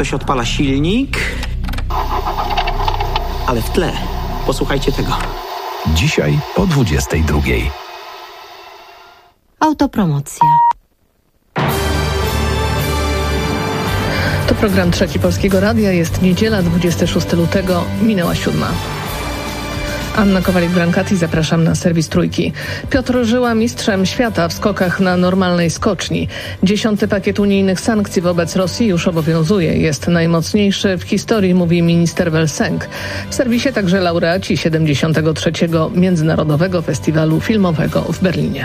ktoś odpala silnik, ale w tle posłuchajcie tego. Dzisiaj po 22:00. Autopromocja. To program Trzeci Polskiego Radia. Jest niedziela, 26 lutego, minęła 7:00. Anna Kowalik-Brankati, zapraszam na serwis Trójki. Piotr Żyła mistrzem świata w skokach na normalnej skoczni. 10. pakiet unijnych sankcji wobec Rosji już obowiązuje. Jest najmocniejszy w historii, mówi minister Welsenk. W serwisie także laureaci 73. Międzynarodowego Festiwalu Filmowego w Berlinie.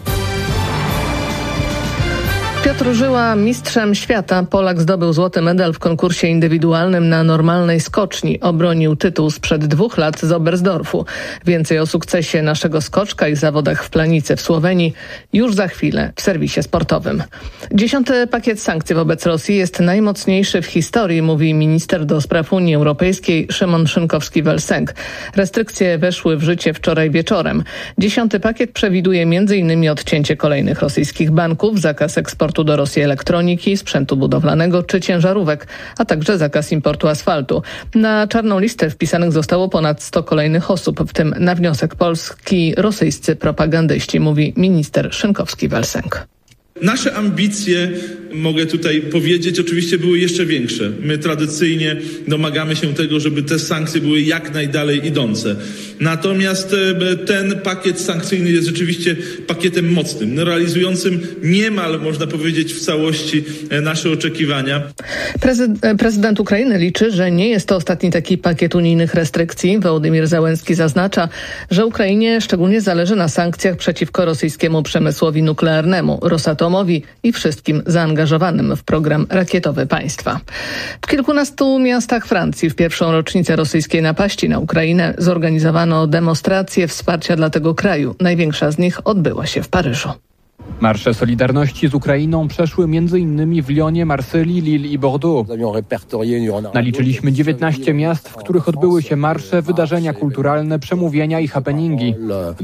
Piotr Żyła mistrzem świata. Polak zdobył złoty medal w konkursie indywidualnym na normalnej skoczni. Obronił tytuł sprzed 2 lat z Oberstdorfu. Więcej o sukcesie naszego skoczka i zawodach w Planicy w Słowenii już za chwilę w serwisie sportowym. 10. pakiet sankcji wobec Rosji jest najmocniejszy w historii, mówi minister do spraw Unii Europejskiej Szymon Szynkowski-Welsenk. Restrykcje weszły w życie wczoraj wieczorem. 10. pakiet przewiduje m.in. odcięcie kolejnych rosyjskich banków, zakaz eksportu do Rosji elektroniki, sprzętu budowlanego czy ciężarówek, a także zakaz importu asfaltu. Na czarną listę wpisanych zostało ponad 100 kolejnych osób, w tym na wniosek Polski rosyjscy propagandyści, mówi minister Szynkowski-Welsenk. Nasze ambicje, mogę tutaj powiedzieć, oczywiście były jeszcze większe. My tradycyjnie domagamy się tego, żeby te sankcje były jak najdalej idące. Natomiast ten pakiet sankcyjny jest rzeczywiście pakietem mocnym, realizującym niemal, można powiedzieć, w całości nasze oczekiwania. Prezydent Ukrainy liczy, że nie jest to ostatni taki pakiet unijnych restrykcji. Wołodymyr Zełenski zaznacza, że Ukrainie szczególnie zależy na sankcjach przeciwko rosyjskiemu przemysłowi nuklearnemu, Rosatomowi i wszystkim zaangażowanym w program rakietowy państwa. W kilkunastu miastach Francji w pierwszą rocznicę rosyjskiej napaści na Ukrainę zorganizowano demonstracje wsparcia dla tego kraju. Największa z nich odbyła się w Paryżu. Marsze Solidarności z Ukrainą przeszły m.in. w Lyonie, Marsylii, Lille i Bordeaux. Naliczyliśmy 19 miast, w których odbyły się marsze, wydarzenia kulturalne, przemówienia i happeningi.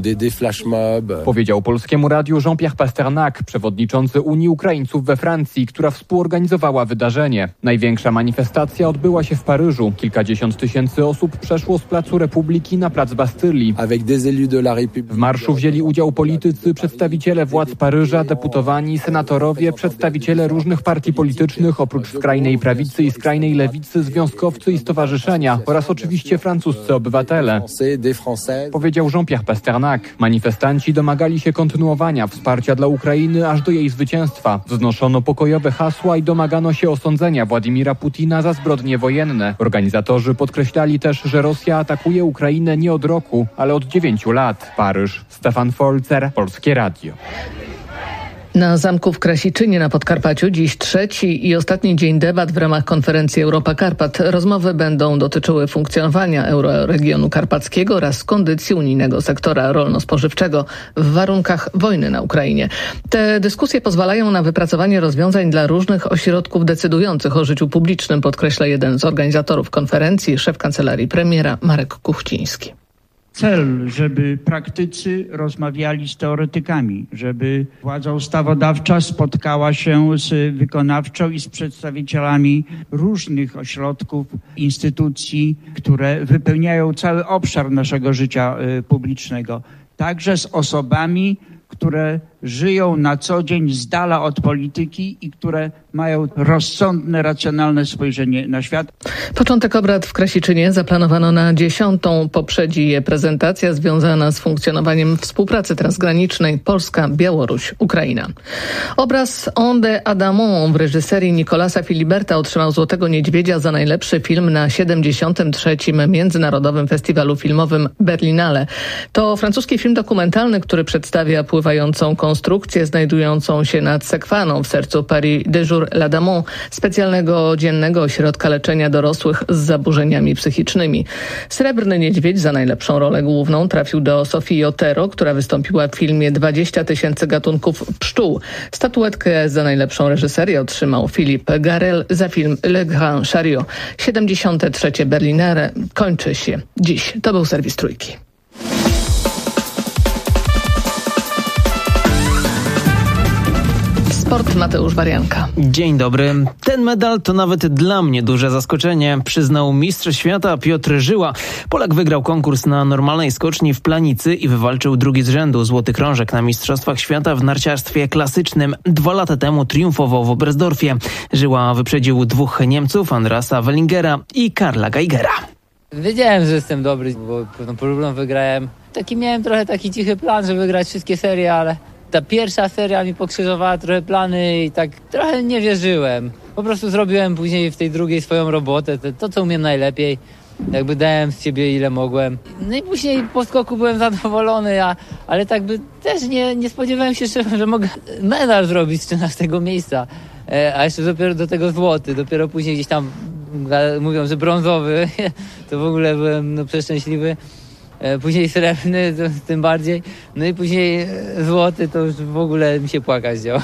Powiedział Polskiemu Radiu Jean-Pierre Pasternak, przewodniczący Unii Ukraińców we Francji, która współorganizowała wydarzenie. Największa manifestacja odbyła się w Paryżu. Kilkadziesiąt tysięcy osób przeszło z Placu Republiki na Plac Bastylii. W marszu wzięli udział politycy, przedstawiciele władz Paryża, deputowani, senatorowie, przedstawiciele różnych partii politycznych, oprócz skrajnej prawicy i skrajnej lewicy, związkowcy i stowarzyszenia oraz oczywiście francuscy obywatele. Powiedział Jean-Pierre Pasternak. Manifestanci domagali się kontynuowania wsparcia dla Ukrainy aż do jej zwycięstwa. Wznoszono pokojowe hasła i domagano się osądzenia Władimira Putina za zbrodnie wojenne. Organizatorzy podkreślali też, że Rosja atakuje Ukrainę nie od roku, ale od 9 lat. Paryż, Stefan Folzer, Polskie Radio. Na zamku w Krasiczynie na Podkarpaciu dziś trzeci i ostatni dzień debat w ramach konferencji Europa Karpat. Rozmowy będą dotyczyły funkcjonowania euroregionu karpackiego oraz kondycji unijnego sektora rolno-spożywczego w warunkach wojny na Ukrainie. Te dyskusje pozwalają na wypracowanie rozwiązań dla różnych ośrodków decydujących o życiu publicznym, podkreśla jeden z organizatorów konferencji, szef kancelarii premiera Marek Kuchciński. Cel, żeby praktycy rozmawiali z teoretykami, żeby władza ustawodawcza spotkała się z wykonawczą i z przedstawicielami różnych ośrodków, instytucji, które wypełniają cały obszar naszego życia publicznego. Także z osobami, które żyją na co dzień z dala od polityki i które mają rozsądne, racjonalne spojrzenie na świat. Początek obrad w Krasiczynie zaplanowano na 10. Poprzedzi je prezentacja związana z funkcjonowaniem współpracy transgranicznej Polska, Białoruś, Ukraina. Obraz On de Adamant w reżyserii Nicolasa Filiberta otrzymał Złotego Niedźwiedzia za najlepszy film na 73. Międzynarodowym Festiwalu Filmowym Berlinale. To francuski film dokumentalny, który przedstawia pływającą konstrukcję znajdującą się nad Sekwaną w sercu Paris Déjours l'Adamant, specjalnego dziennego ośrodka leczenia dorosłych z zaburzeniami psychicznymi. Srebrny Niedźwiedź za najlepszą rolę główną trafił do Sofii Otero, która wystąpiła w filmie 20 000 gatunków pszczół. Statuetkę za najlepszą reżyserię otrzymał Philippe Garrel za film Le Grand Chariot. 73. Berlinale kończy się dziś. To był serwis Trójki. Sport, Mateusz Warianka. Dzień dobry. Ten medal to nawet dla mnie duże zaskoczenie, przyznał mistrz świata Piotr Żyła. Polak wygrał konkurs na normalnej skoczni w Planicy i wywalczył drugi z rzędu złoty krążek na Mistrzostwach Świata w narciarstwie klasycznym. 2 lata temu triumfował w Oberstdorfie. Żyła wyprzedził 2 Niemców, Andrasa Wellingera i Karla Geigera. Wiedziałem, że jestem dobry, bo pewną próbną wygrałem. Miałem trochę taki cichy plan, żeby wygrać wszystkie serie, ale ta pierwsza seria mi pokrzyżowała trochę plany i tak trochę nie wierzyłem. Po prostu zrobiłem później w tej drugiej swoją robotę, to co umiem najlepiej. Jakby dałem z siebie ile mogłem. No i później po skoku byłem zadowolony, ale tak by też nie spodziewałem się, że mogę medal zrobić z 13 miejsca. A jeszcze dopiero do tego złoty, dopiero później gdzieś tam mówią, że brązowy, to w ogóle byłem przeszczęśliwy. Później srebrny, to tym bardziej. No i później złoty, to już w ogóle mi się płakać działo.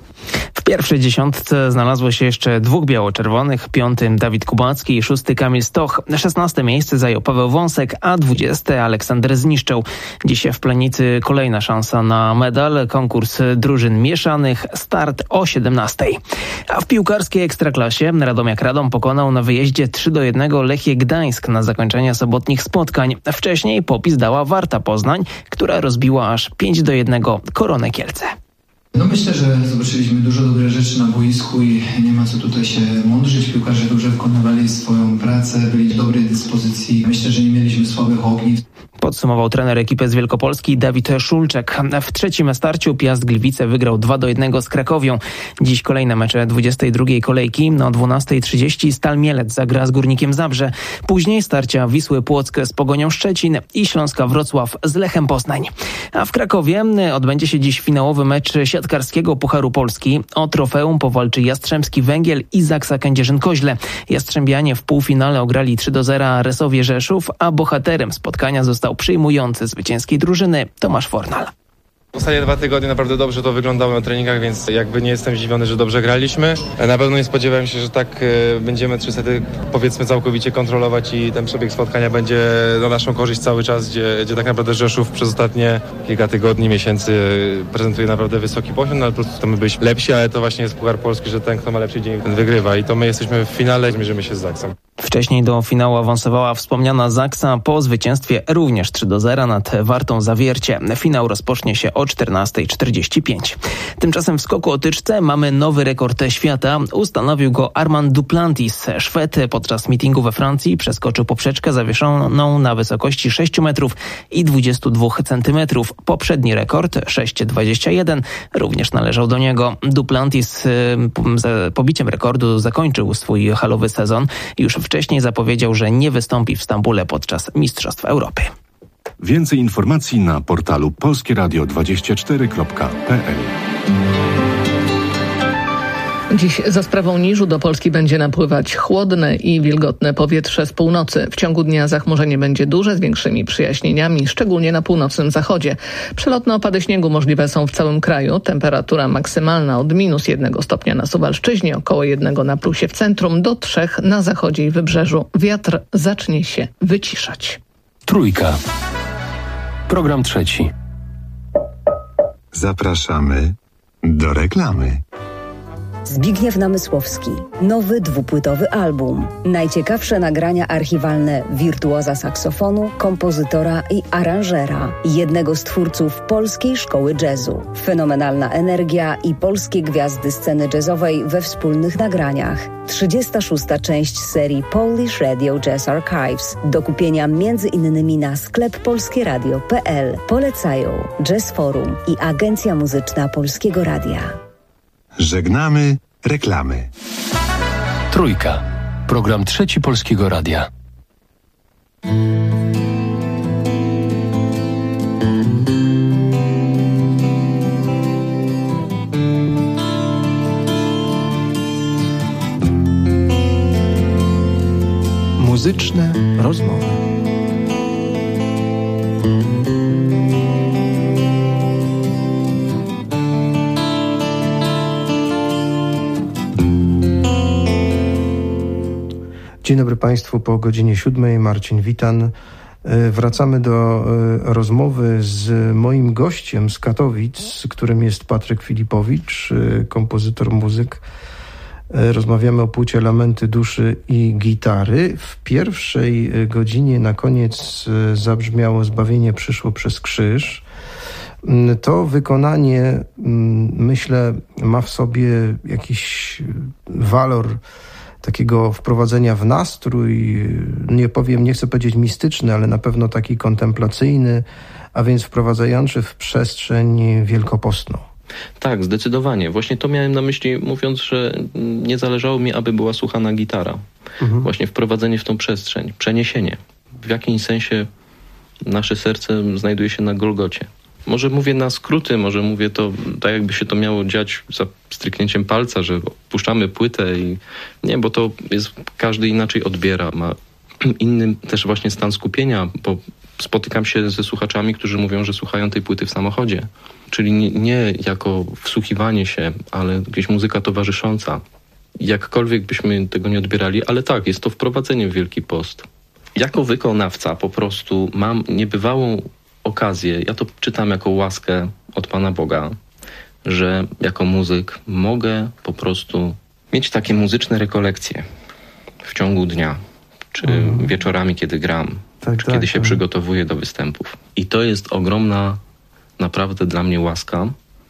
W pierwszej dziesiątce znalazło się jeszcze 2 biało-czerwonych, 5. Dawid Kubacki i 6. Kamil Stoch. 16. miejsce zajął Paweł Wąsek, a 20. Aleksander Zniszczał. Dziś w Planicy kolejna szansa na medal. Konkurs drużyn mieszanych, start o 17. A w piłkarskiej Ekstraklasie Radomiak Radom pokonał na wyjeździe 3-1 Lechię Gdańsk na zakończenie sobotnich spotkań. Wcześniej popis dała Warta Poznań, która rozbiła aż 5-1 Koronę Kielce. Myślę, że zobaczyliśmy dużo dobrych rzeczy na boisku i nie ma co tutaj się mądrzyć. Piłkarze dobrze wykonywali swoją pracę, byli w dobrej dyspozycji. Myślę, że nie mieliśmy słabych ogniw. Podsumował trener ekipy z Wielkopolski Dawid Szulczek. W trzecim starciu Piast Gliwice wygrał 2-1 z Krakowią. Dziś kolejne mecze 22. kolejki. O 12:30 Stal Mielec zagra z Górnikiem Zabrze. Później starcia Wisły Płock z Pogonią Szczecin i Śląska Wrocław z Lechem Poznań. A w Krakowie odbędzie się dziś finałowy mecz siatkarskiego Pucharu Polski. O trofeum powalczy Jastrzębski Węgiel i Zaksa Kędzierzyn-Koźle. Jastrzębianie w półfinale ograli 3-0 Resowie Rzeszów, a bohaterem spotkania został przyjmujący zwycięskiej drużyny Tomasz Fornal. Ostatnie 2 tygodnie naprawdę dobrze to wyglądało na treningach, więc jakby nie jestem zdziwiony, że dobrze graliśmy. Na pewno nie spodziewałem się, że tak będziemy 3 sety powiedzmy całkowicie kontrolować i ten przebieg spotkania będzie na naszą korzyść cały czas, gdzie tak naprawdę Rzeszów przez ostatnie kilka tygodni, miesięcy prezentuje naprawdę wysoki poziom, no ale po prostu to my byliśmy lepsi, ale to właśnie jest Puchar Polski, że ten, kto ma lepszy dzień, ten wygrywa i to my jesteśmy w finale, zmierzymy się z Zaksą. Wcześniej do finału awansowała wspomniana Zaksa po zwycięstwie również 3-0 nad Wartą Zawiercie. Finał rozpocznie się o 14:45. Tymczasem w skoku o tyczce mamy nowy rekord świata. Ustanowił go Armand Duplantis. Szwed podczas meetingu we Francji przeskoczył poprzeczkę zawieszoną na wysokości 6 metrów i 22 centymetrów. Poprzedni rekord 6,21 również należał do niego. Duplantis z pobiciem rekordu zakończył swój halowy sezon. Już wcześniej zapowiedział, że nie wystąpi w Stambule podczas Mistrzostw Europy. Więcej informacji na portalu polskieradio24.pl. Dziś za sprawą niżu do Polski będzie napływać chłodne i wilgotne powietrze z północy. W ciągu dnia zachmurzenie będzie duże z większymi przyjaśnieniami, szczególnie na północnym zachodzie. Przelotne opady śniegu możliwe są w całym kraju. Temperatura maksymalna od -1 stopnia na Suwalszczyźnie, około 1 na plusie w centrum, do 3 na zachodzie i wybrzeżu. Wiatr zacznie się wyciszać. Trójka. Program trzeci. Zapraszamy do reklamy. Zbigniew Namysłowski. Nowy 2-płytowy album. Najciekawsze nagrania archiwalne wirtuoza saksofonu, kompozytora i aranżera. Jednego z twórców polskiej szkoły jazzu. Fenomenalna energia i polskie gwiazdy sceny jazzowej we wspólnych nagraniach. 36. część serii Polish Radio Jazz Archives. Do kupienia m.in. na sklep polskieradio.pl. Polecają Jazz Forum i Agencja Muzyczna Polskiego Radia. Żegnamy reklamy. Trójka. Program trzeci Polskiego Radia. Muzyczne rozmowy. Dzień dobry Państwu, po godzinie 7. Marcin Witan. Wracamy do rozmowy z moim gościem z Katowic, którym jest Patryk Filipowicz, kompozytor, muzyk. Rozmawiamy o płycie Lamenty duszy i gitary. W pierwszej godzinie na koniec zabrzmiało Zbawienie przyszło przez krzyż. To wykonanie, myślę, ma w sobie jakiś walor takiego wprowadzenia w nastrój, nie chcę powiedzieć mistyczny, ale na pewno taki kontemplacyjny, a więc wprowadzający w przestrzeń wielkopostną. Tak, zdecydowanie. Właśnie to miałem na myśli, mówiąc, że nie zależało mi, aby była słuchana gitara. Właśnie wprowadzenie w tą przestrzeń, przeniesienie. W jakimś sensie nasze serce znajduje się na Golgocie. Może mówię na skróty, może mówię to tak, jakby się to miało dziać za stryknięciem palca, że puszczamy płytę i nie, bo to jest, każdy inaczej odbiera, ma inny też właśnie stan skupienia, bo spotykam się ze słuchaczami, którzy mówią, że słuchają tej płyty w samochodzie. Czyli nie jako wsłuchiwanie się, ale jakaś muzyka towarzysząca. Jakkolwiek byśmy tego nie odbierali, ale tak, jest to wprowadzenie w Wielki Post. Jako wykonawca po prostu mam niebywałą okazję, ja to czytam jako łaskę od Pana Boga, że jako muzyk mogę po prostu mieć takie muzyczne rekolekcje w ciągu dnia, czy wieczorami, kiedy gram, czy kiedy się przygotowuję do występów. I to jest ogromna naprawdę dla mnie łaska,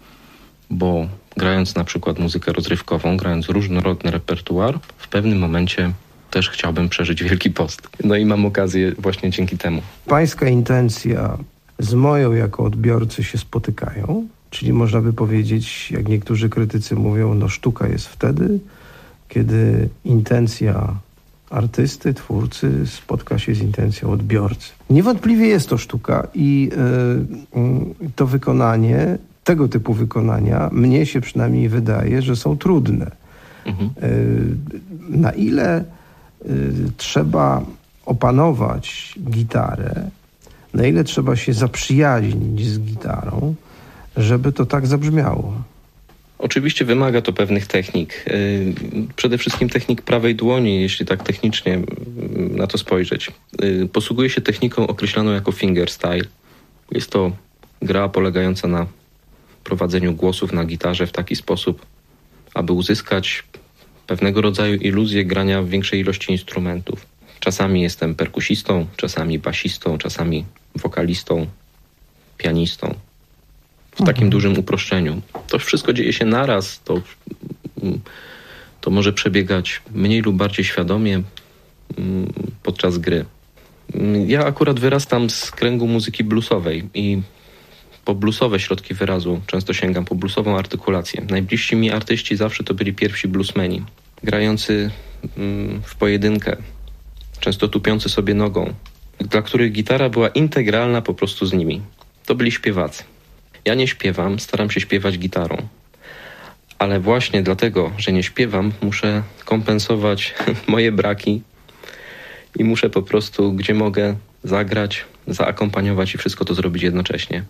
bo grając na przykład muzykę rozrywkową, grając różnorodny repertuar, w pewnym momencie też chciałbym przeżyć Wielki Post. No i mam okazję właśnie dzięki temu. Pańska intencja z moją jako odbiorcy się spotykają, czyli można by powiedzieć, jak niektórzy krytycy mówią, no sztuka jest wtedy, kiedy intencja artysty, twórcy spotka się z intencją odbiorcy. Niewątpliwie jest to sztuka i to wykonanie, tego typu wykonania, mnie się przynajmniej wydaje, że są trudne. Na ile trzeba opanować gitarę, na ile trzeba się zaprzyjaźnić z gitarą, żeby to tak zabrzmiało? Oczywiście wymaga to pewnych technik. Przede wszystkim technik prawej dłoni, jeśli tak technicznie na to spojrzeć. Posługuje się techniką określaną jako fingerstyle. Jest to gra polegająca na prowadzeniu głosów na gitarze w taki sposób, aby uzyskać pewnego rodzaju iluzję grania w większej ilości instrumentów. Czasami jestem perkusistą, czasami basistą, czasami wokalistą, pianistą. W takim dużym uproszczeniu. To wszystko dzieje się naraz, to może przebiegać mniej lub bardziej świadomie podczas gry. Ja akurat wyrastam z kręgu muzyki bluesowej i po bluesowe środki wyrazu często sięgam, po bluesową artykulację. Najbliżsi mi artyści zawsze to byli pierwsi bluesmeni, grający w pojedynkę, często tupiący sobie nogą, dla których gitara była integralna po prostu z nimi. To byli śpiewacy. Ja nie śpiewam, staram się śpiewać gitarą. Ale właśnie dlatego, że nie śpiewam, muszę kompensować moje braki i muszę po prostu, gdzie mogę, zagrać, zaakompaniować i wszystko to zrobić jednocześnie.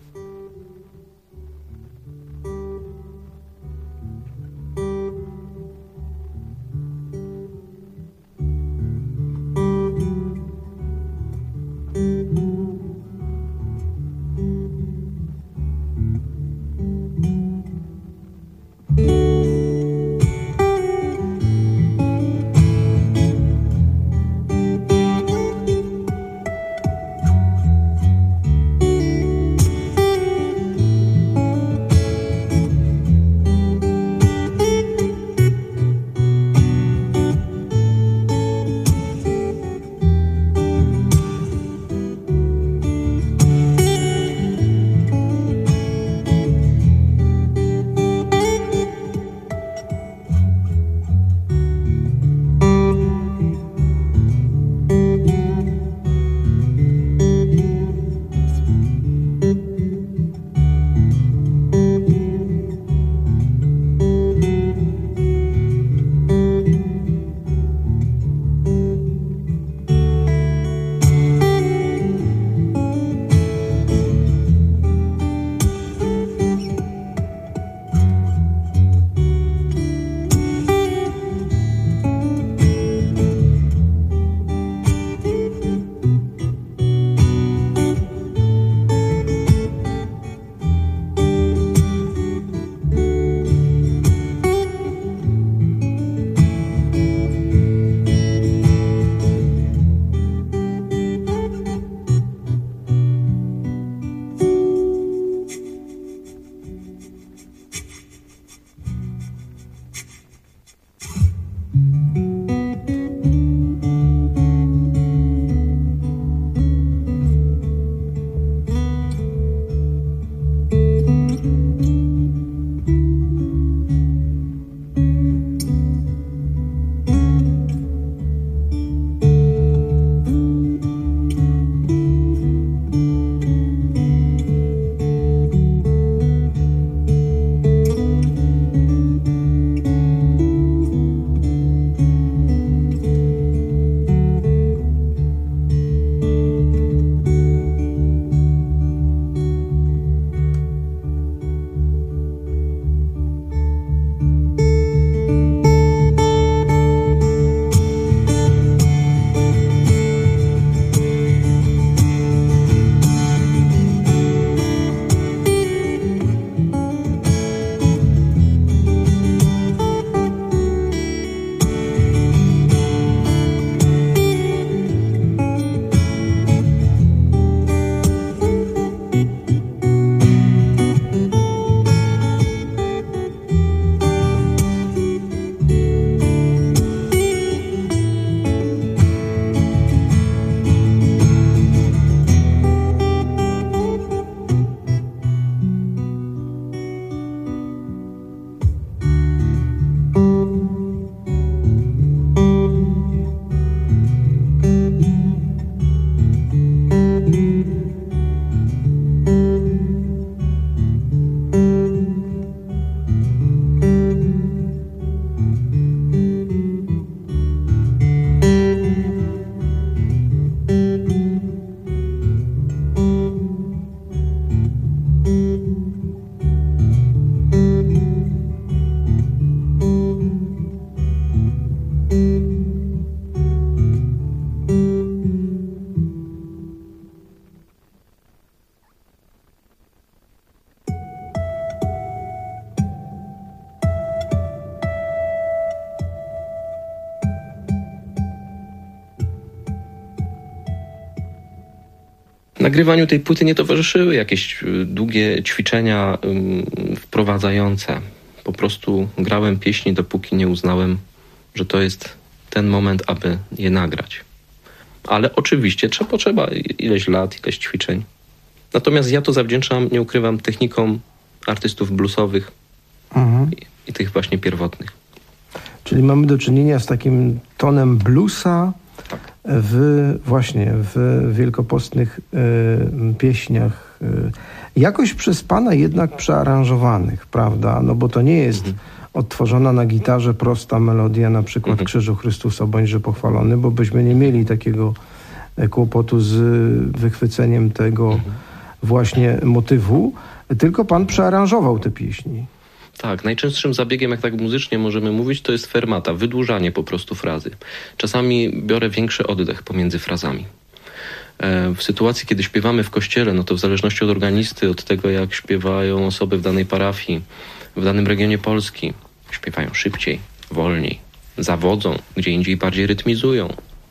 Nagrywaniu tej płyty nie towarzyszyły jakieś długie ćwiczenia wprowadzające. Po prostu grałem pieśni, dopóki nie uznałem, że to jest ten moment, aby je nagrać. Ale oczywiście potrzeba ileś lat, ileś ćwiczeń. Natomiast ja to zawdzięczam, nie ukrywam, technikom artystów bluesowych i tych właśnie pierwotnych. Czyli mamy do czynienia z takim tonem bluesa w wielkopostnych pieśniach. Jakoś przez pana jednak przearanżowanych, prawda? No bo to nie jest odtworzona na gitarze prosta melodia, na przykład Krzyżu Chrystusa bądźże pochwalony, bo byśmy nie mieli takiego kłopotu z wychwyceniem tego właśnie motywu, tylko pan przearanżował te pieśni. Tak, najczęstszym zabiegiem, jak tak muzycznie możemy mówić, to jest fermata, wydłużanie po prostu frazy. Czasami biorę większy oddech pomiędzy frazami. W sytuacji, kiedy śpiewamy w kościele, no to w zależności od organisty, od tego, jak śpiewają osoby w danej parafii, w danym regionie Polski, śpiewają szybciej, wolniej, zawodzą, gdzie indziej bardziej rytmizują.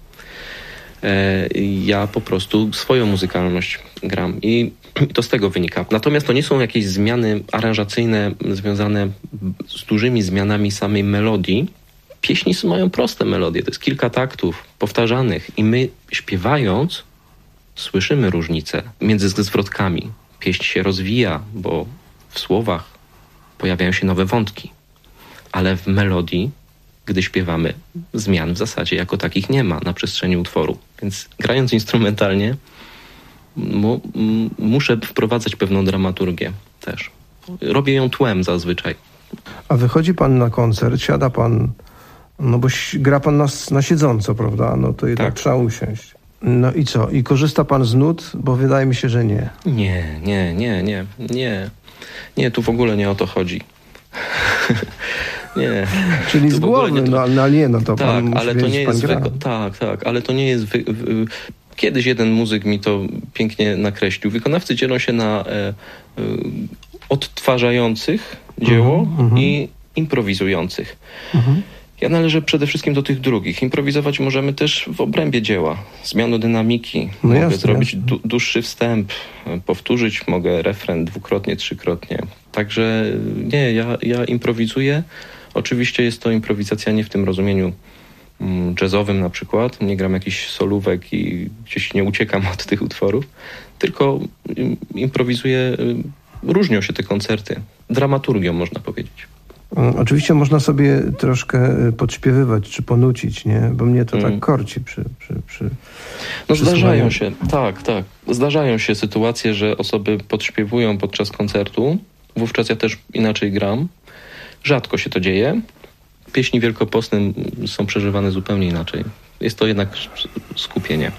Ja po prostu swoją muzykalność gram i to z tego wynika. Natomiast to nie są jakieś zmiany aranżacyjne związane z dużymi zmianami samej melodii. Pieśni mają proste melodie, to jest kilka taktów powtarzanych i my śpiewając słyszymy różnice między zwrotkami. Pieśń się rozwija, bo w słowach pojawiają się nowe wątki, ale w melodii, gdy śpiewamy, zmian w zasadzie jako takich nie ma na przestrzeni utworu. Więc grając instrumentalnie muszę wprowadzać pewną dramaturgię też. Robię ją tłem zazwyczaj. A wychodzi pan na koncert, siada pan, no bo gra pan na siedząco, prawda? No to jednak trzeba usiąść. No i co? I korzysta pan z nut? Bo wydaje mi się, że nie. Nie, tu w ogóle nie o to chodzi. Nie. Czyli z głowy, to pan musi ale to nie jest ale to nie jest Kiedyś jeden muzyk mi to pięknie nakreślił. Wykonawcy dzielą się na odtwarzających dzieło i improwizujących. Ja należę przede wszystkim do tych drugich. Improwizować możemy też w obrębie dzieła. Zmianą dynamiki. Mogę zrobić dłuższy wstęp, powtórzyć mogę refren dwukrotnie, trzykrotnie. Także nie, ja improwizuję. Oczywiście jest to improwizacja nie w tym rozumieniu jazzowym na przykład. Nie gram jakichś solówek i gdzieś nie uciekam od tych utworów, tylko improwizuję. Różnią się te koncerty. Dramaturgią można powiedzieć. Oczywiście można sobie troszkę podśpiewywać czy ponucić, nie? Bo mnie to tak korci No zdarzają się, tak. Zdarzają się sytuacje, że osoby podśpiewują podczas koncertu. Wówczas ja też inaczej gram. Rzadko się to dzieje. Pieśni wielkopostne są przeżywane zupełnie inaczej. Jest to jednak skupienie.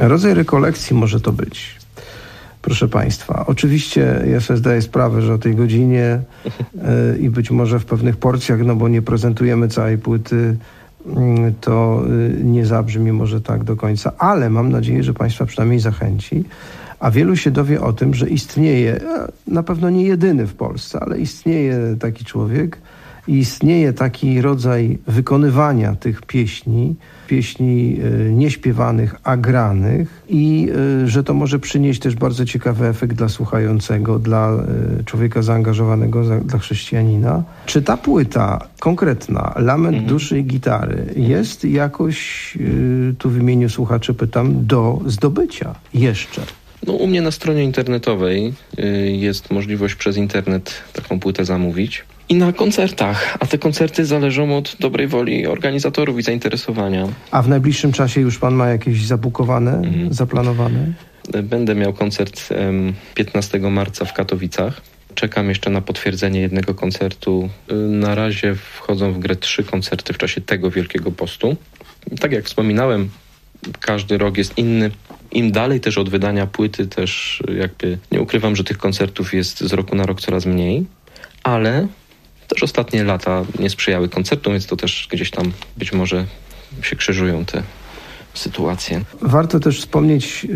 Rodzaj rekolekcji może to być. Proszę Państwa, oczywiście ja sobie zdaję sprawę, że o tej godzinie i być może w pewnych porcjach, no bo nie prezentujemy całej płyty, to nie zabrzmi może tak do końca, ale mam nadzieję, że Państwa przynajmniej zachęci, a wielu się dowie o tym, że istnieje, na pewno nie jedyny w Polsce, ale istnieje taki człowiek i istnieje taki rodzaj wykonywania tych pieśni nieśpiewanych, a granych i że to może przynieść też bardzo ciekawy efekt dla słuchającego, dla człowieka zaangażowanego, dla chrześcijanina. Czy ta płyta konkretna, Lament duszy i gitary, jest jakoś, tu w imieniu słuchaczy pytam, do zdobycia jeszcze? No, u mnie na stronie internetowej jest możliwość przez internet taką płytę zamówić. I na koncertach, a te koncerty zależą od dobrej woli organizatorów i zainteresowania. A w najbliższym czasie już pan ma jakieś zabukowane, zaplanowane? Będę miał koncert 15 marca w Katowicach. Czekam jeszcze na potwierdzenie jednego koncertu. Na razie wchodzą w grę 3 koncerty w czasie tego Wielkiego Postu. Tak jak wspominałem, każdy rok jest inny. Im dalej też od wydania płyty też jakby nie ukrywam, że tych koncertów jest z roku na rok coraz mniej, ale też ostatnie lata nie sprzyjały koncertom, więc to też gdzieś tam być może się krzyżują te sytuacje. Warto też wspomnieć,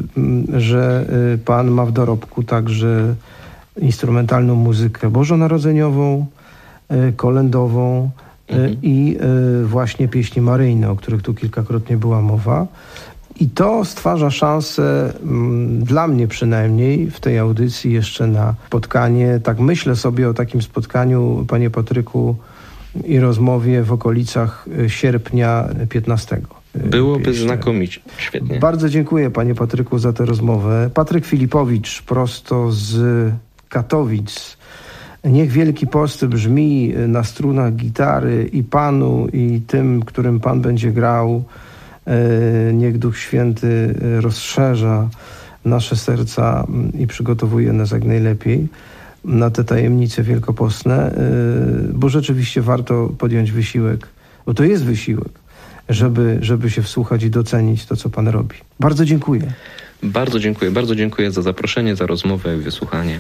że pan ma w dorobku także instrumentalną muzykę bożonarodzeniową, kolędową i właśnie pieśni maryjne, o których tu kilkakrotnie była mowa. I to stwarza szansę, dla mnie przynajmniej, w tej audycji jeszcze na spotkanie. Tak myślę sobie o takim spotkaniu, panie Patryku, i rozmowie w okolicach sierpnia 15. Byłoby znakomicie, świetnie. Bardzo dziękuję, panie Patryku, za tę rozmowę. Patryk Filipowicz, prosto z Katowic. Niech Wielki Post brzmi na strunach gitary i panu, i tym, którym pan będzie grał. Niech Duch Święty rozszerza nasze serca i przygotowuje nas jak najlepiej na te tajemnice wielkopostne, bo rzeczywiście warto podjąć wysiłek, bo to jest wysiłek, żeby się wsłuchać i docenić to, co pan robi. Bardzo dziękuję. Bardzo dziękuję za zaproszenie, za rozmowę i wysłuchanie.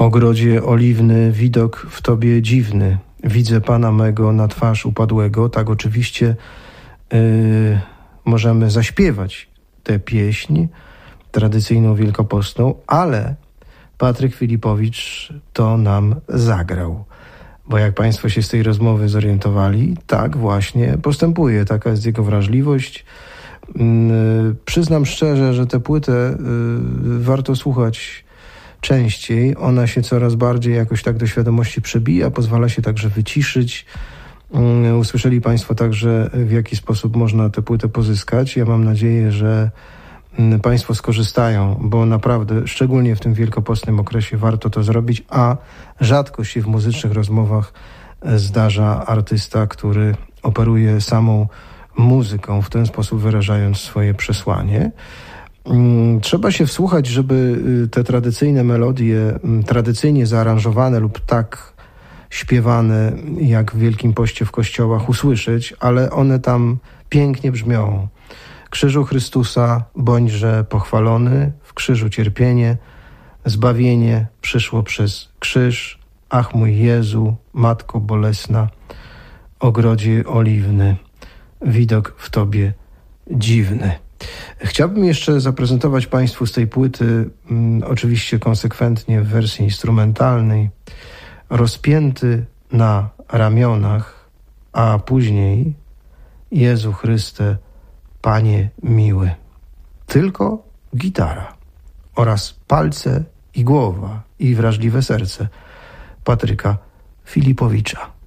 Ogrodzie oliwny, widok w tobie dziwny. Widzę Pana mego na twarz upadłego. Tak oczywiście możemy zaśpiewać tę pieśń tradycyjną wielkopostną, ale Patryk Filipowicz to nam zagrał. Bo jak Państwo się z tej rozmowy zorientowali, tak właśnie postępuje. Taka jest jego wrażliwość. Przyznam szczerze, że tę płytę warto słuchać częściej. Ona się coraz bardziej jakoś tak do świadomości przebija, pozwala się także wyciszyć. Usłyszeli Państwo także, w jaki sposób można tę płytę pozyskać. Ja mam nadzieję, że Państwo skorzystają, bo naprawdę, szczególnie w tym wielkopostnym okresie warto to zrobić, a rzadko się w muzycznych rozmowach zdarza artysta, który operuje samą muzyką, w ten sposób wyrażając swoje przesłanie. Trzeba się wsłuchać, żeby te tradycyjne melodie, tradycyjnie zaaranżowane lub tak śpiewane jak w Wielkim Poście w kościołach usłyszeć, ale one tam pięknie brzmią. Krzyżu Chrystusa, bądźże pochwalony, w krzyżu cierpienie, zbawienie przyszło przez krzyż, ach mój Jezu, Matko bolesna, ogrodzie oliwny, widok w tobie dziwny. Chciałbym jeszcze zaprezentować Państwu z tej płyty, oczywiście konsekwentnie w wersji instrumentalnej, rozpięty na ramionach, a później Jezu Chryste, Panie miły. Tylko gitara oraz palce i głowa i wrażliwe serce Patryka Filipowicza.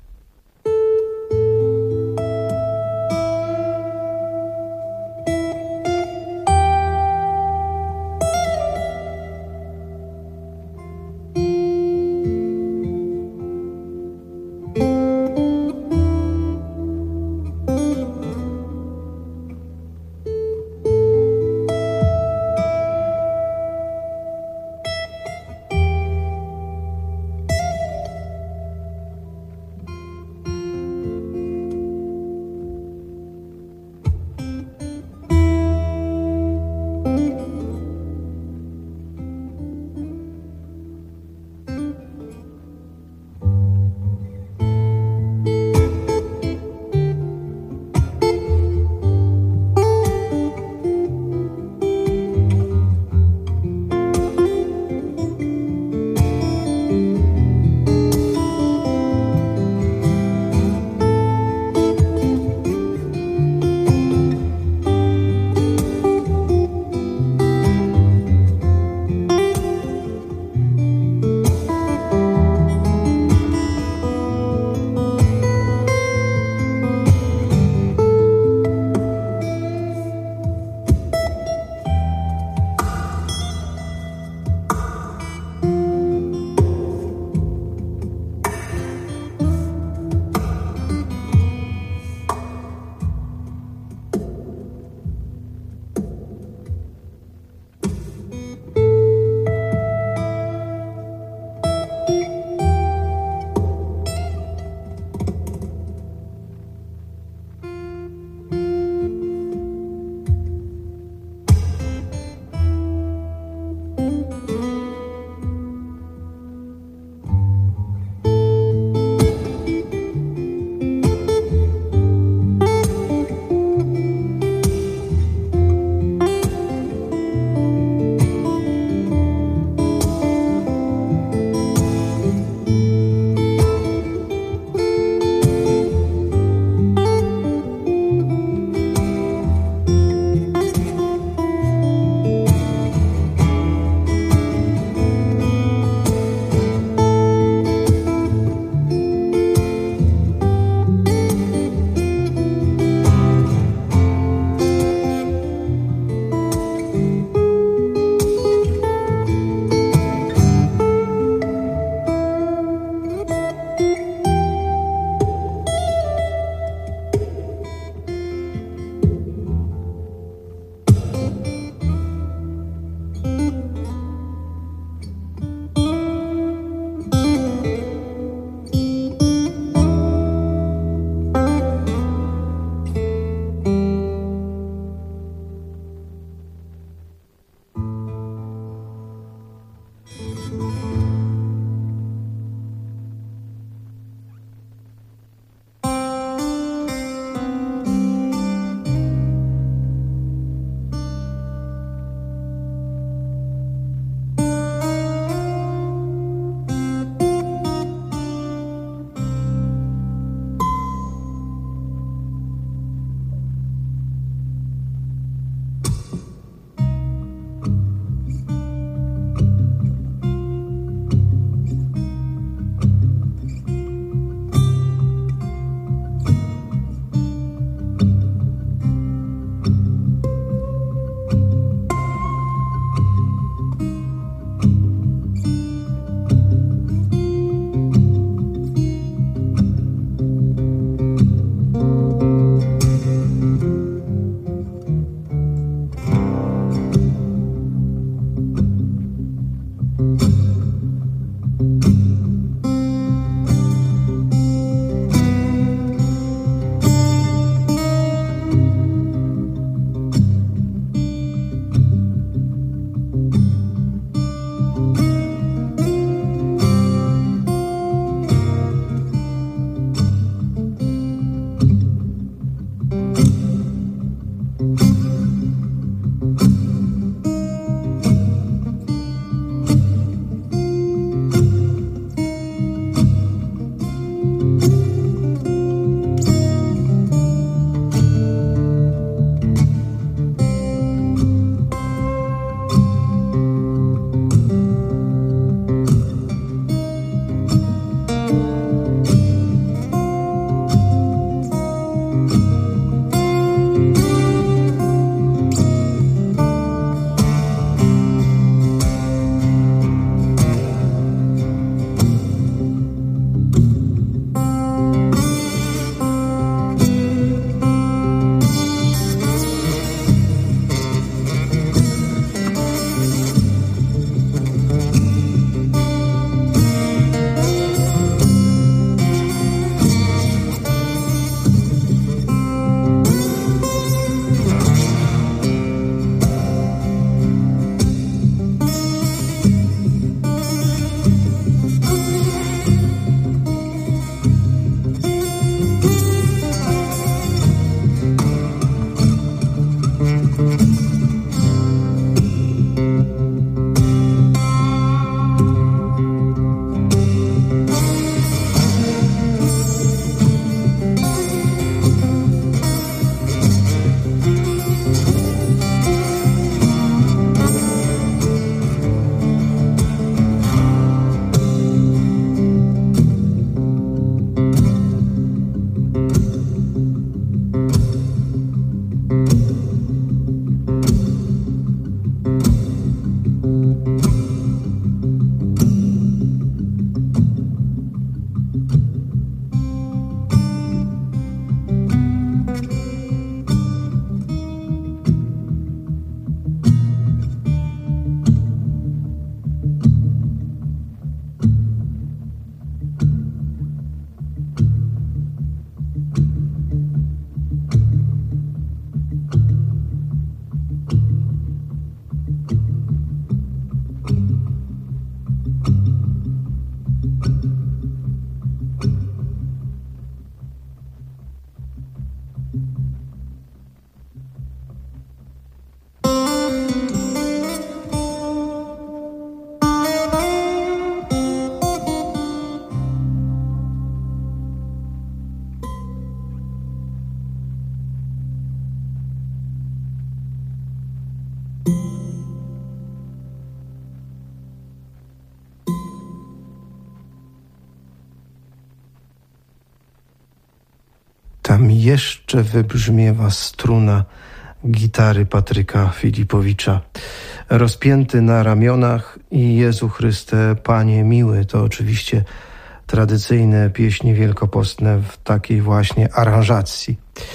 Tam jeszcze wybrzmiewa struna gitary Patryka Filipowicza. Rozpięty na ramionach i Jezu Chryste, Panie miły. To oczywiście tradycyjne pieśni wielkopostne w takiej właśnie aranżacji.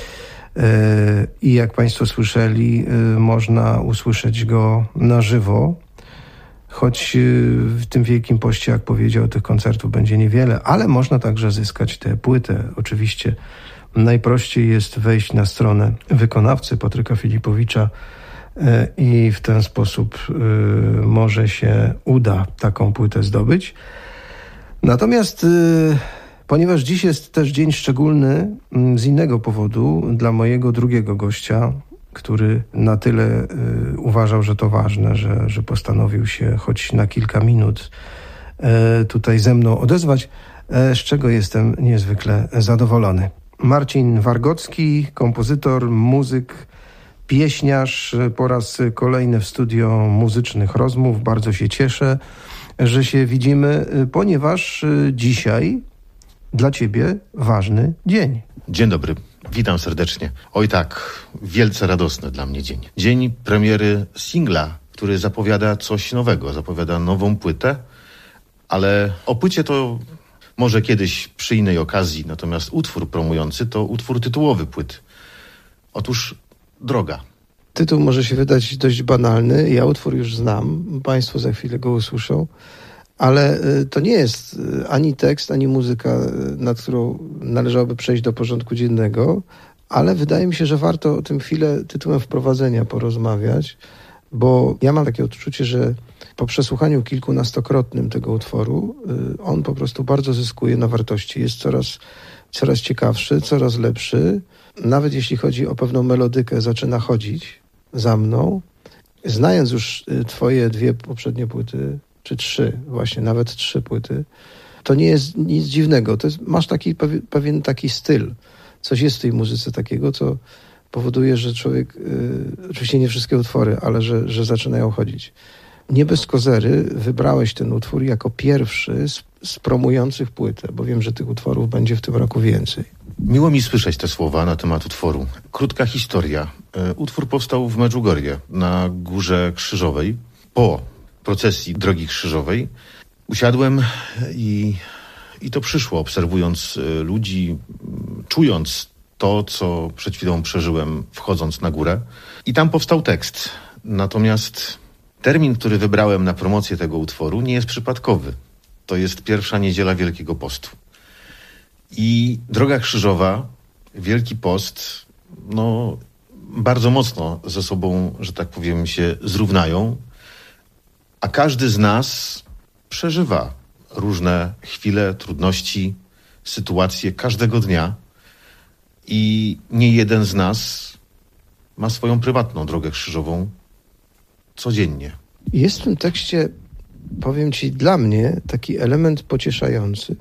I jak Państwo słyszeli, można usłyszeć go na żywo, choć w tym Wielkim Poście, jak powiedział, tych koncertów będzie niewiele, ale można także zyskać tę płytę. Oczywiście najprościej jest wejść na stronę wykonawcy Patryka Filipowicza i w ten sposób może się uda taką płytę zdobyć. Natomiast ponieważ dziś jest też dzień szczególny z innego powodu dla mojego drugiego gościa, który na tyle uważał, że to ważne, że postanowił się choć na kilka minut tutaj ze mną odezwać, z czego jestem niezwykle zadowolony. Marcin Wargocki, kompozytor, muzyk, pieśniarz, po raz kolejny w studio Muzycznych Rozmów. Bardzo się cieszę, że się widzimy, ponieważ dzisiaj dla Ciebie ważny dzień. Dzień dobry, witam serdecznie. Oj tak, wielce radosny dla mnie dzień. Dzień premiery singla, który zapowiada coś nowego, zapowiada nową płytę, ale o płycie to może kiedyś przy innej okazji, natomiast utwór promujący to utwór tytułowy płyty. Otóż Droga. Tytuł może się wydać dość banalny. Ja utwór już znam. Państwo za chwilę go usłyszą. Ale to nie jest ani tekst, ani muzyka, nad którą należałoby przejść do porządku dziennego. Ale wydaje mi się, że warto o tym chwilę tytułem wprowadzenia porozmawiać. Bo ja mam takie odczucie, że po przesłuchaniu kilkunastokrotnym tego utworu on po prostu bardzo zyskuje na wartości. Jest coraz ciekawszy, coraz lepszy. Nawet jeśli chodzi o pewną melodykę, zaczyna chodzić za mną. Znając już twoje 2 poprzednie płyty, czy 3, właśnie nawet 3 płyty, to nie jest nic dziwnego. Masz pewien taki styl. Coś jest w tej muzyce takiego, co powoduje, że człowiek, oczywiście nie wszystkie utwory, ale że zaczynają chodzić. Nie bez kozery wybrałeś ten utwór jako pierwszy z promujących płytę, bo wiem, że tych utworów będzie w tym roku więcej. Miło mi słyszeć te słowa na temat utworu. Krótka historia. Utwór powstał w Medjugorje, na Górze Krzyżowej. Po procesji Drogi Krzyżowej usiadłem i to przyszło, obserwując ludzi, czując to, co przed chwilą przeżyłem, wchodząc na górę. I tam powstał tekst. Natomiast termin, który wybrałem na promocję tego utworu, nie jest przypadkowy. To jest pierwsza niedziela Wielkiego Postu. I Droga Krzyżowa, Wielki Post, bardzo mocno ze sobą, że tak powiem, się zrównają, a każdy z nas przeżywa różne chwile, trudności, sytuacje każdego dnia i nie jeden z nas ma swoją prywatną drogę krzyżową codziennie. Jest w tym tekście, powiem ci, dla mnie taki element pocieszający,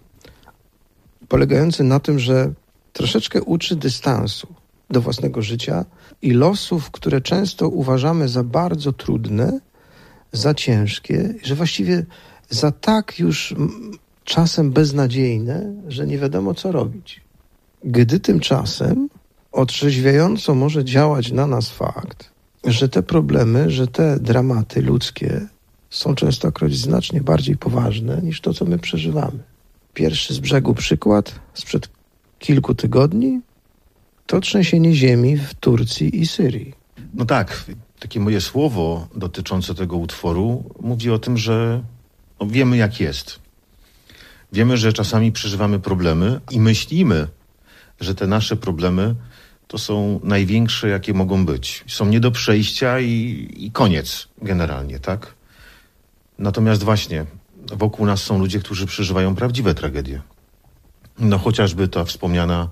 polegający na tym, że troszeczkę uczy dystansu do własnego życia i losów, które często uważamy za bardzo trudne, za ciężkie, że właściwie za tak już czasem beznadziejne, że nie wiadomo co robić. Gdy tymczasem otrzeźwiająco może działać na nas fakt, że te problemy, że te dramaty ludzkie są częstokroć znacznie bardziej poważne niż to, co my przeżywamy. Pierwszy z brzegu przykład sprzed kilku tygodni to trzęsienie ziemi w Turcji i Syrii. No tak, takie moje słowo dotyczące tego utworu mówi o tym, że wiemy jak jest. Wiemy, że czasami przeżywamy problemy i myślimy, że te nasze problemy to są największe, jakie mogą być. Są nie do przejścia i koniec generalnie, tak? Natomiast właśnie wokół nas są ludzie, którzy przeżywają prawdziwe tragedie. Chociażby ta wspomniana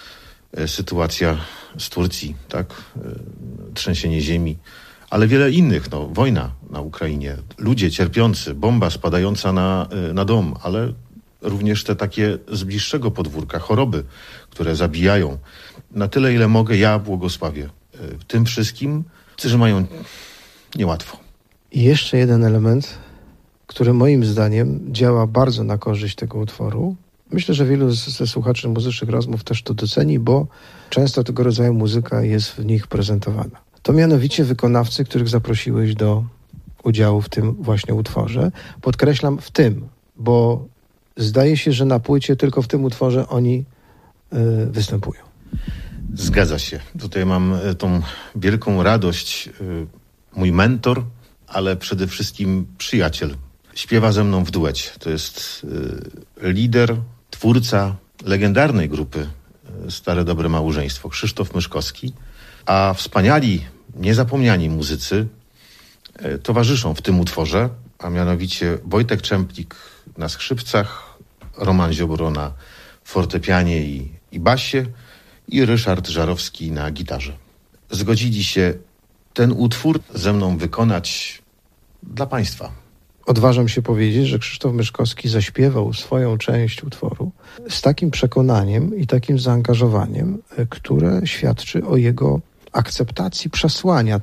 sytuacja z Turcji, tak? Trzęsienie ziemi, ale wiele innych, wojna na Ukrainie, ludzie cierpiący, bomba spadająca na dom, ale również te takie z bliższego podwórka choroby, które zabijają. Na tyle, ile mogę, ja błogosławię tym wszystkim, którzy mają niełatwo. I jeszcze jeden element, który moim zdaniem działa bardzo na korzyść tego utworu. Myślę, że wielu ze słuchaczy muzycznych rozmów też to doceni, bo często tego rodzaju muzyka jest w nich prezentowana. To mianowicie wykonawcy, których zaprosiłeś do udziału w tym właśnie utworze. Podkreślam w tym, bo zdaje się, że na płycie tylko w tym utworze oni występują. Zgadza się. Tutaj mam tą wielką radość. Mój mentor, ale przede wszystkim przyjaciel. Śpiewa ze mną w duecie. To jest lider, twórca legendarnej grupy Stare Dobre Małżeństwo, Krzysztof Myszkowski, a wspaniali, niezapomniani muzycy towarzyszą w tym utworze, a mianowicie Wojtek Czemplik na skrzypcach, Roman Ziobro na fortepianie i basie i Ryszard Żarowski na gitarze. Zgodzili się ten utwór ze mną wykonać dla Państwa. Odważam się powiedzieć, że Krzysztof Myszkowski zaśpiewał swoją część utworu z takim przekonaniem i takim zaangażowaniem, które świadczy o jego akceptacji przesłania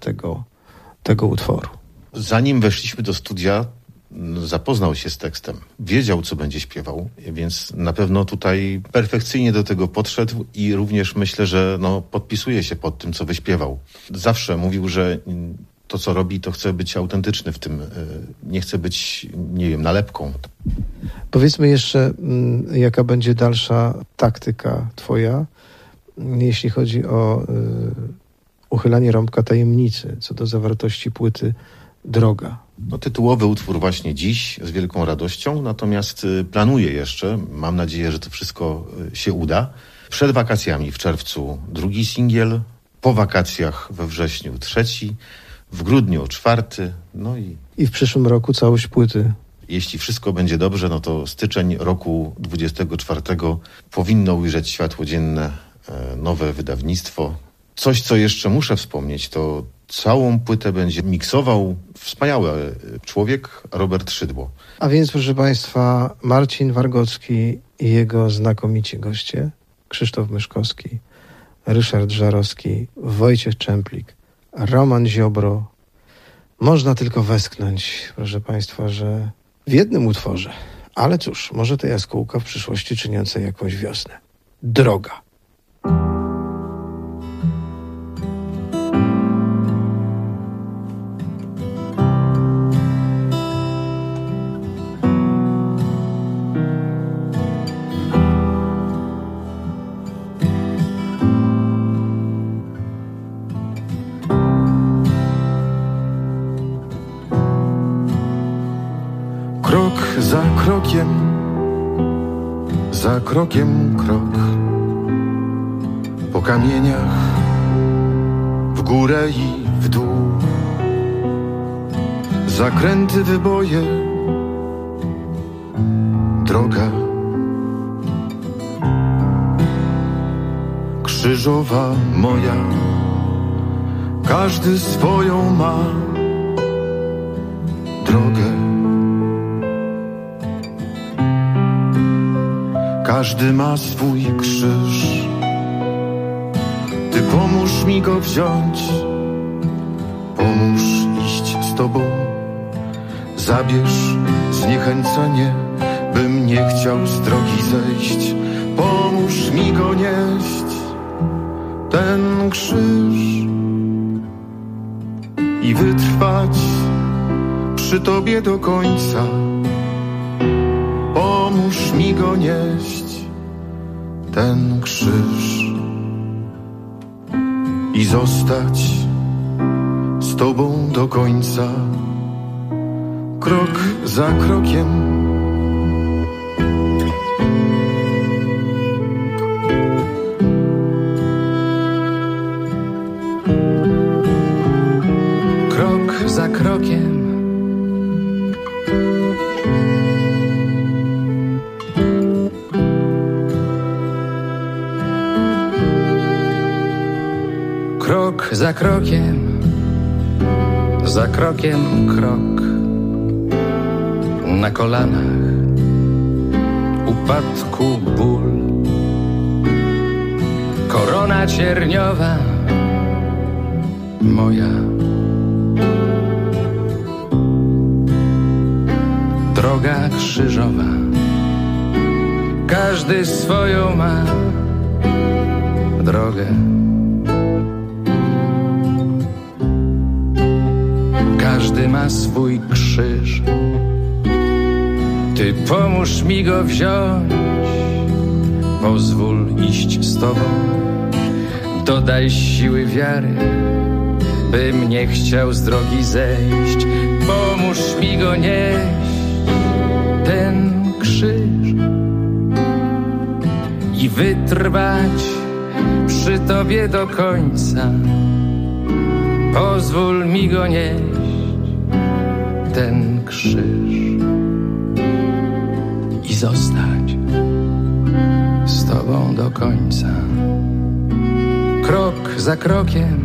tego utworu. Zanim weszliśmy do studia, zapoznał się z tekstem, wiedział, co będzie śpiewał, więc na pewno tutaj perfekcyjnie do tego podszedł i również myślę, że podpisuje się pod tym, co wyśpiewał. Zawsze mówił, że to, co robi, to chce być autentyczny w tym, nie chce być, nalepką. Powiedzmy jeszcze, jaka będzie dalsza taktyka twoja, jeśli chodzi o uchylanie rąbka tajemnicy co do zawartości płyty Droga. No, tytułowy utwór właśnie dziś z wielką radością, natomiast planuję jeszcze, mam nadzieję, że to wszystko się uda. Przed wakacjami w czerwcu drugi singiel, po wakacjach we wrześniu trzeci, w grudniu czwarty, no i w przyszłym roku całość płyty. Jeśli wszystko będzie dobrze, no to styczeń roku 24 powinno ujrzeć światło dzienne nowe wydawnictwo. Coś, co jeszcze muszę wspomnieć, to całą płytę będzie miksował wspaniały człowiek, Robert Szydło. A więc, proszę Państwa, Marcin Wargocki i jego znakomici goście, Krzysztof Myszkowski, Ryszard Żarowski, Wojciech Czemplik, Roman Ziobro. Można tylko westchnąć, proszę Państwa, że w jednym utworze, ale cóż, może to jaskółka w przyszłości czyniąca jakąś wiosnę. Droga. Za krokiem krok po kamieniach, w górę i w dół, zakręty, wyboje, droga krzyżowa moja, każdy swoją ma drogę. Każdy ma swój krzyż. Ty pomóż mi go wziąć, pomóż iść z Tobą. Zabierz zniechęcenie, bym nie chciał z drogi zejść. Pomóż mi go nieść, ten krzyż, i wytrwać przy Tobie do końca. Pomóż mi go nieść, ten krzyż, i zostać z Tobą do końca, krok za krokiem. Krok za krokiem. Krok za krokiem krok, na kolanach, upadku ból, korona cierniowa moja, droga krzyżowa, każdy swoją ma drogę. Każdy ma swój krzyż. Ty pomóż mi go wziąć, pozwól iść z Tobą. Dodaj siły wiary, bym nie chciał z drogi zejść. Pomóż mi go nieść, ten krzyż, i wytrwać przy Tobie do końca. Pozwól mi go nieść, ten krzyż, i zostać z Tobą do końca. Krok za krokiem.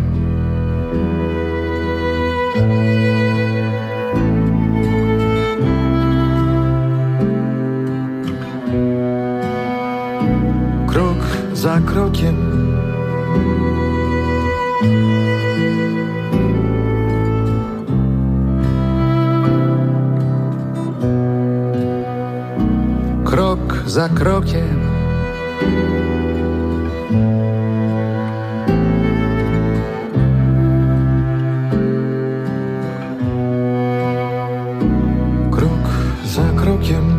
Krok za krokiem. Krok za krokiem. Krok za krokiem.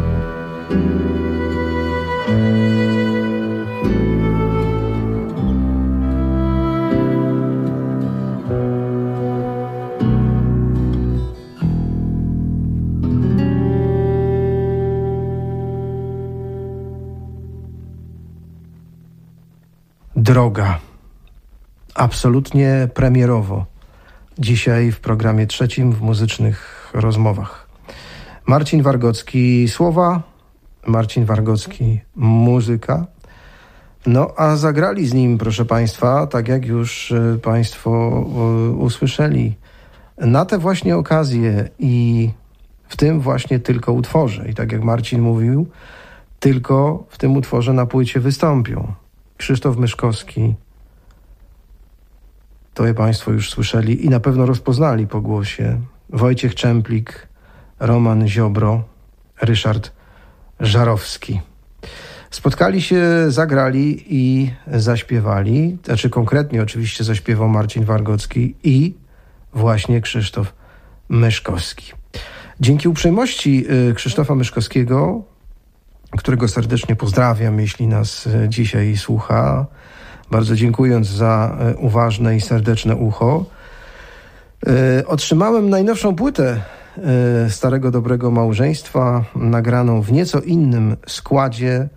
droga. Absolutnie premierowo. Dzisiaj w programie trzecim w Muzycznych Rozmowach. Marcin Wargocki słowa, Marcin Wargocki muzyka. No a zagrali z nim, proszę Państwa, tak jak już Państwo usłyszeli, na te właśnie okazje i w tym właśnie tylko utworze. I tak jak Marcin mówił, tylko w tym utworze na płycie wystąpią Krzysztof Myszkowski. To je Państwo już słyszeli i na pewno rozpoznali po głosie. Wojciech Czemplik, Roman Ziobro, Ryszard Żarowski. Spotkali się, zagrali i zaśpiewali. Znaczy konkretnie oczywiście zaśpiewał Marcin Wargocki i właśnie Krzysztof Myszkowski. Dzięki uprzejmości Krzysztofa Myszkowskiego, którego serdecznie pozdrawiam, jeśli nas dzisiaj słucha, bardzo dziękując za uważne i serdeczne ucho, otrzymałem najnowszą płytę Starego Dobrego Małżeństwa, nagraną w nieco innym składzie,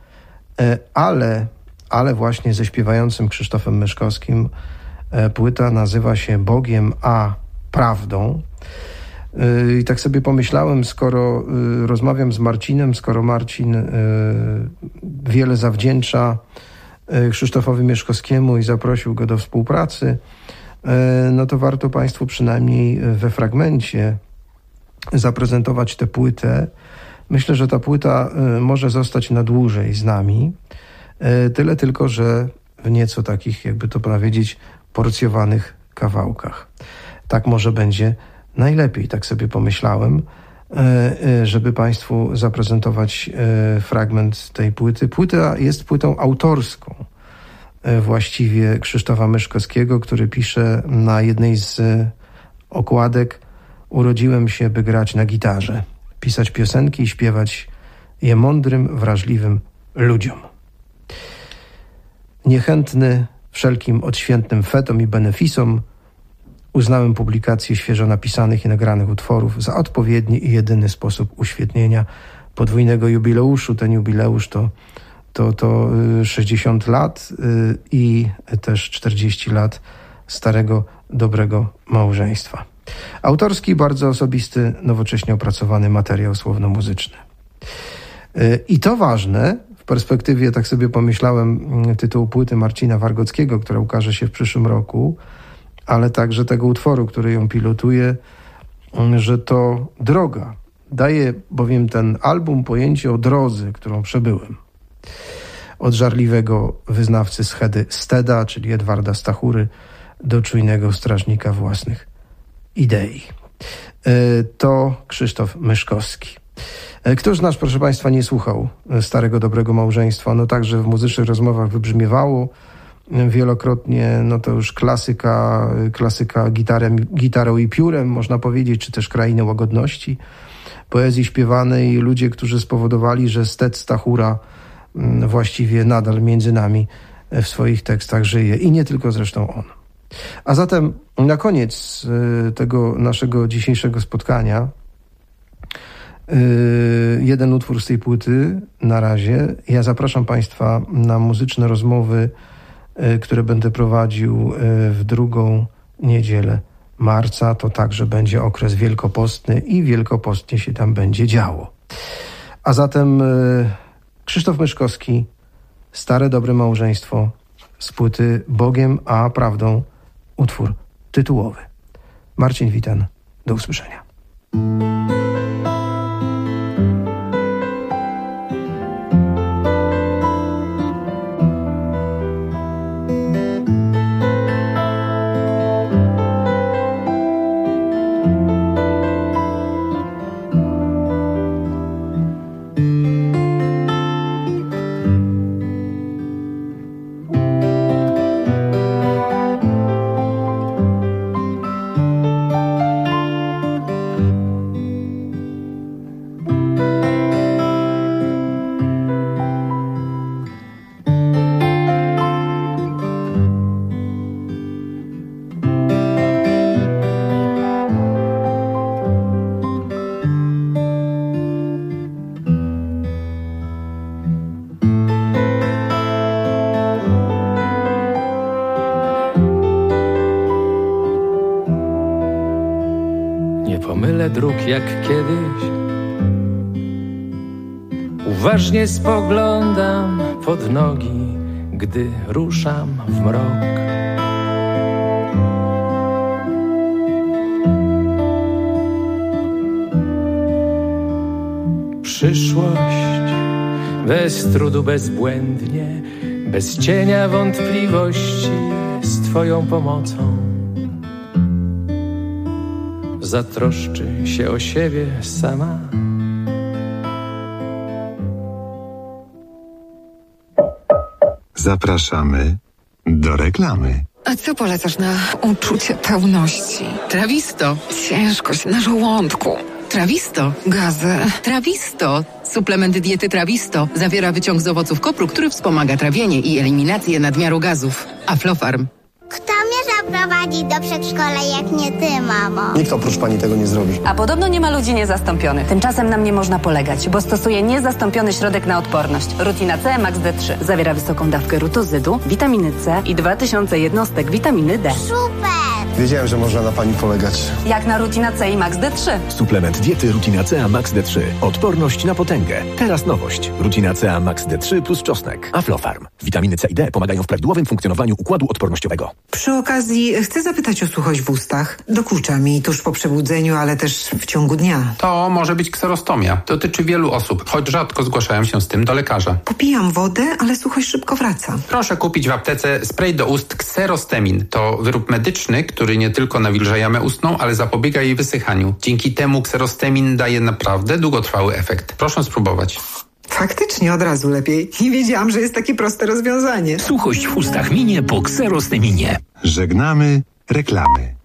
ale właśnie ze śpiewającym Krzysztofem Myszkowskim. Płyta nazywa się Bogiem a Prawdą. I tak sobie pomyślałem, skoro rozmawiam z Marcinem, skoro Marcin wiele zawdzięcza Krzysztofowi Myszkowskiemu i zaprosił go do współpracy, no to warto Państwu przynajmniej we fragmencie zaprezentować tę płytę. Myślę, że ta płyta może zostać na dłużej z nami. Tyle tylko, że w nieco takich, jakby to powiedzieć, porcjowanych kawałkach. Tak może będzie najlepiej, tak sobie pomyślałem, żeby Państwu zaprezentować fragment tej płyty. Płyta jest płytą autorską właściwie Krzysztofa Myszkowskiego, który pisze na jednej z okładek: urodziłem się, by grać na gitarze, pisać piosenki i śpiewać je mądrym, wrażliwym ludziom. Niechętny wszelkim odświętnym fetom i benefisom, uznałem publikację świeżo napisanych i nagranych utworów za odpowiedni i jedyny sposób uświetnienia podwójnego jubileuszu. Ten jubileusz to 60 lat i też 40 lat Starego Dobrego Małżeństwa. Autorski, bardzo osobisty, nowocześnie opracowany materiał słowno-muzyczny. I to ważne, w perspektywie, tak sobie pomyślałem, tytułu płyty Marcina Wargockiego, która ukaże się w przyszłym roku, ale także tego utworu, który ją pilotuje, że to droga. Daje bowiem ten album pojęcie o drodze, którą przebyłem. Od żarliwego wyznawcy schedy Steda, czyli Edwarda Stachury, do czujnego strażnika własnych idei. To Krzysztof Myszkowski. Któż z nas, proszę Państwa, nie słuchał Starego Dobrego Małżeństwa? No także w Muzycznych Rozmowach wybrzmiewało wielokrotnie, no to już klasyka gitarą i piórem, można powiedzieć, czy też Krainy Łagodności, poezji śpiewanej, ludzie, którzy spowodowali, że Sted Stachura właściwie nadal między nami w swoich tekstach żyje i nie tylko zresztą on. A zatem na koniec tego naszego dzisiejszego spotkania jeden utwór z tej płyty na razie. Ja zapraszam Państwa na muzyczne rozmowy, które będę prowadził w drugą niedzielę marca. To także będzie okres wielkopostny i wielkopostnie się tam będzie działo. A zatem Krzysztof Myszkowski, Stare Dobre Małżeństwo z płyty Bogiem a Prawdą, utwór tytułowy. Marcin Witan, do usłyszenia. tyle dróg jak kiedyś. Uważnie spoglądam pod nogi, gdy ruszam w mrok. Przyszłość bez trudu, bezbłędnie, bez cienia wątpliwości, z Twoją pomocą zatroszczy się o siebie sama. Zapraszamy do reklamy. A co polecasz na uczucie pełności? Trawisto. Ciężkość na żołądku. Trawisto. Gazy. Trawisto. Suplement diety Trawisto zawiera wyciąg z owoców kopru, który wspomaga trawienie i eliminację nadmiaru gazów. Aflofarm. Kto mnie zaprowadzi do przedszkola, jak nie ty, mamo? Nikt oprócz pani tego nie zrobi. A podobno nie ma ludzi niezastąpionych. Tymczasem na mnie można polegać, bo stosuję niezastąpiony środek na odporność. Rutina C Max D3. Zawiera wysoką dawkę rutozydu, witaminy C i 2000 jednostek witaminy D. Super! Wiedziałem, że można na pani polegać. Jak na Rutina C i Max D3. Suplement diety Rutina C Max D3. Odporność na potęgę. Teraz nowość. Rutina C Max D3 plus czosnek. Aflofarm. Witaminy C i D pomagają w prawidłowym funkcjonowaniu układu odpornościowego. Przy okazji chcę zapytać o suchość w ustach. Dokucza mi tuż po przebudzeniu, ale też w ciągu dnia. To może być kserostomia. Dotyczy wielu osób, choć rzadko zgłaszają się z tym do lekarza. Popijam wodę, ale suchość szybko wraca. Proszę kupić w aptece spray do ust Xerostemin. To wyrób medyczny, który nie tylko nawilża jamę ustną, ale zapobiega jej wysychaniu. Dzięki temu Xerostemin daje naprawdę długotrwały efekt. Proszę spróbować. Faktycznie od razu lepiej. Nie wiedziałam, że jest takie proste rozwiązanie. Suchość w ustach minie po Xerosteminie. Żegnamy reklamy.